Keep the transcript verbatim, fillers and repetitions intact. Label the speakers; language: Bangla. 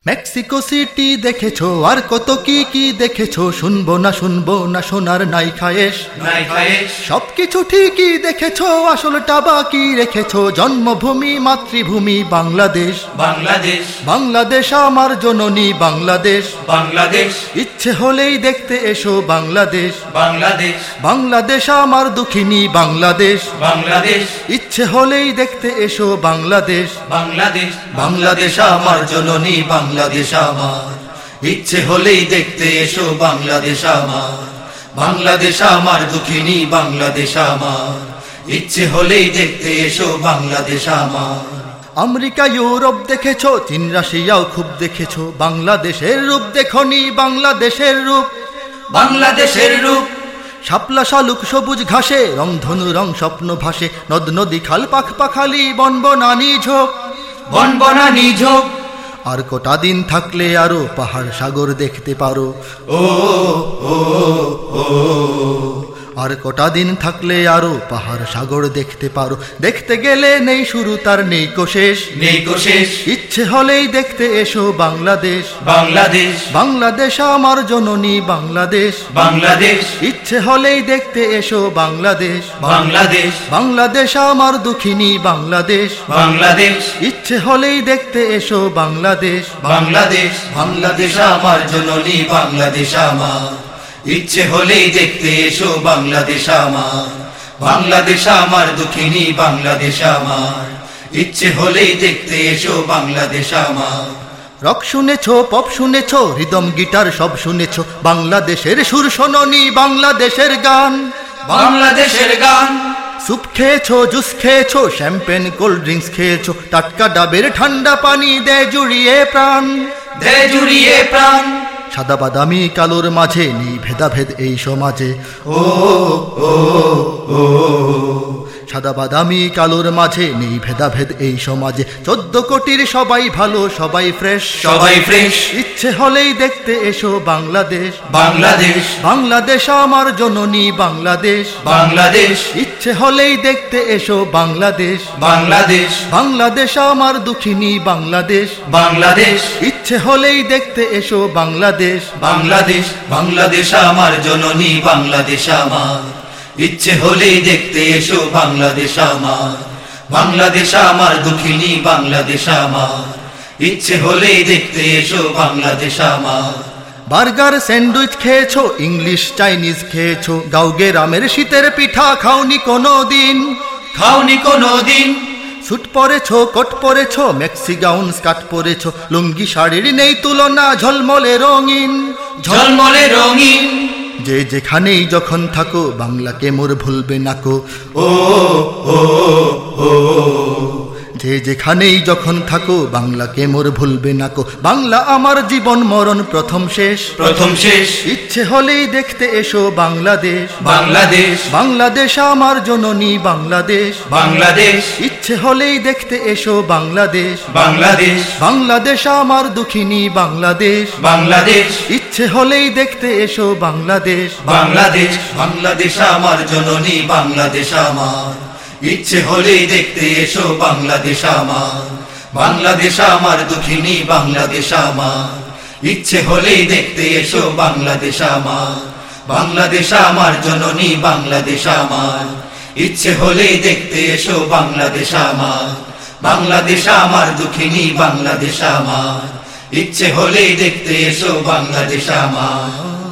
Speaker 1: মেক্সিকো সিটি দেখেছো, আর কত কি কি দেখেছো, শুনবো না শুনবো না শোনার নাই খায়েশ
Speaker 2: নাই খায়েশ।
Speaker 1: সবকিছু ঠিকই দেখেছো, আসলটা বাকি রেখেছো, জন্মভূমি মাতৃভূমি বাংলাদেশ।
Speaker 2: বাংলাদেশ
Speaker 1: বাংলাদেশ আমার জননী বাংলাদেশ,
Speaker 2: বাংলাদেশ
Speaker 1: ইচ্ছে হলেই দেখতে এসো বাংলাদেশ।
Speaker 2: বাংলাদেশ
Speaker 1: বাংলাদেশ আমার দুঃখিনী বাংলাদেশ,
Speaker 2: বাংলাদেশ
Speaker 1: ইচ্ছে হলেই দেখতে এসো বাংলাদেশ।
Speaker 2: বাংলাদেশ
Speaker 1: বাংলাদেশ আমার জননী বাংলাদেশ আমার, ইচ্ছে হলেই দেখতে এসো বাংলাদেশ আমার। বাংলাদেশ আমার দুঃখিনী বাংলাদেশ আমার, ইচ্ছে হলেই দেখতে এসো বাংলাদেশ আমার। আমেরিকা ইউরোপ দেখেছো, চীন রাশিয়াও খুব দেখেছো, বাংলাদেশের রূপ দেখনি বাংলাদেশের রূপ।
Speaker 2: বাংলাদেশের রূপ
Speaker 1: শাপলা শালুক সবুজ ঘাসে, রংধনু রং স্বপ্ন ভাসে, নদ নদী খাল পাখ পাখালি বন বনানি ঝোপ।
Speaker 2: বন বনানি ঝোপ।
Speaker 1: আর কটা দিন থাকলে আরো পাহাড় সাগর দেখতে পারো,
Speaker 2: ও ও ও
Speaker 1: আর কটা দিন থাকলে আরো পাহাড় সাগর দেখতে পারো। দেখতে গেলে নেই শুরু তার নেই কো শেষ,
Speaker 2: নেই কো শেষ।
Speaker 1: ইচ্ছে হলেই দেখতে এসো বাংলাদেশ।
Speaker 2: বাংলাদেশ
Speaker 1: বাংলাদেশ আমার জননী বাংলাদেশ,
Speaker 2: বাংলাদেশ
Speaker 1: ইচ্ছে হলেই দেখতে এসো বাংলাদেশ।
Speaker 2: বাংলাদেশ
Speaker 1: বাংলাদেশ আমার দুঃখিনী বাংলাদেশ,
Speaker 2: বাংলাদেশ
Speaker 1: ইচ্ছে হলেই দেখতে এসো বাংলাদেশ।
Speaker 2: বাংলাদেশ বাংলাদেশ আমার জননী বাংলাদেশ আমার, ইচ্ছে হলেই দেখতে এসো বাংলাদেশ আমার। বাংলাদেশ আমার দুঃখিনী বাংলাদেশ আমার, ইচ্ছে হলেই দেখতে এসো বাংলাদেশ আমার।
Speaker 1: রক শুনেছো, পপ শুনেছো, রিদম গিটার সব শুনেছো, বাংলাদেশের সুর শোনোনি বাংলাদেশের গান।
Speaker 2: বাংলাদেশের গান
Speaker 1: স্যুপ খেয়েছো, জুস খেয়েছো, শ্যাম্পেন কোল্ড ড্রিঙ্কস খেয়েছো, টাটকা ডাবের ঠান্ডা পানি দেয় জুড়িয়ে প্রাণ।
Speaker 2: দে জুড়িয়ে প্রাণ।
Speaker 1: সাদা বাদামি কালোর মাঝে নেই ভেদাভেদ এই সমাজে,
Speaker 2: ও ও ও
Speaker 1: সাদা বাদামি কালোর মাঝে নেই ভেদাভেদ এই সমাজে। চোদ্দ কোটির সবাই ভালো সবাই ফ্রেশ,
Speaker 2: সবাই ফ্রেশ।
Speaker 1: ইচ্ছে হলেই দেখতে এসো বাংলাদেশ।
Speaker 2: বাংলাদেশ
Speaker 1: বাংলাদেশ আমার জননী বাংলাদেশ,
Speaker 2: বাংলাদেশ
Speaker 1: ইচ্ছে হলেই দেখতে এসো বাংলাদেশ।
Speaker 2: বাংলাদেশ
Speaker 1: বাংলাদেশ আমার দুঃখিনী বাংলাদেশ,
Speaker 2: বাংলাদেশ
Speaker 1: ইচ্ছে হলেই দেখতে এসো বাংলাদেশ।
Speaker 2: বাংলাদেশ বাংলাদেশ আমার জননী বাংলাদেশ আমার, ইচ্ছে হলেই দেখতে এসো বাংলাদেশ আমার। বাংলাদেশ আমার দুঃখিনী বাংলাদেশ আমার, ইচ্ছে হলেই দেখতে এসো বাংলাদেশ আমার।
Speaker 1: বার্গার স্যান্ডউইচ খেয়েছো, ইংলিশ চাইনিজ খেয়েছো, গাউগে রামের শীতের পিঠা খাওনি কোনো দিন।
Speaker 2: খাওনি কোনো দিন।
Speaker 1: স্যুট পরেছো, কোট পরেছো, মেক্সি গাউন স্কার্ট পরেছো, লুঙ্গি শাড়ির নেই তুলনা ঝলমলে রঙিন।
Speaker 2: ঝলমলে রঙিন।
Speaker 1: যে যেখানেই যখন থাকো বাংলাকে মোর ভুলবে নাকো,
Speaker 2: ও ও ও
Speaker 1: যে যেখানেই যখন থাকো বাংলাকে মোর ভুলবে নাকো। বাংলা আমার জীবন মরণ প্রথম শেষ,
Speaker 2: প্রথম শেষ।
Speaker 1: ইচ্ছে হলেই দেখতে এসো বাংলাদেশ।
Speaker 2: বাংলাদেশ
Speaker 1: বাংলাদেশ আমার জননী বাংলাদেশ,
Speaker 2: বাংলাদেশ
Speaker 1: ইচ্ছে হলেই দেখতে এসো বাংলাদেশ।
Speaker 2: বাংলাদেশ
Speaker 1: বাংলাদেশ আমার দুঃখিনী বাংলাদেশ,
Speaker 2: বাংলাদেশ
Speaker 1: ইচ্ছে হলেই দেখতে এসো বাংলাদেশ।
Speaker 2: বাংলাদেশ বাংলাদেশ আমার জননী বাংলাদেশ আমার, ইচ্ছে হলেই দেখতে এসো বাংলাদেশ আমার। বাংলাদেশ আমার দুঃখিনী বাংলাদেশ আমার, ইচ্ছে হলেই দেখতে এসো বাংলাদেশ আমার। বাংলাদেশ আমার জননী বাংলাদেশ আমার, ইচ্ছে হলেই দেখতে এসো বাংলাদেশ আমার। বাংলাদেশ আমার দুঃখিনী বাংলাদেশ আমার, ইচ্ছে হলেই দেখতে এসো বাংলাদেশ আমার।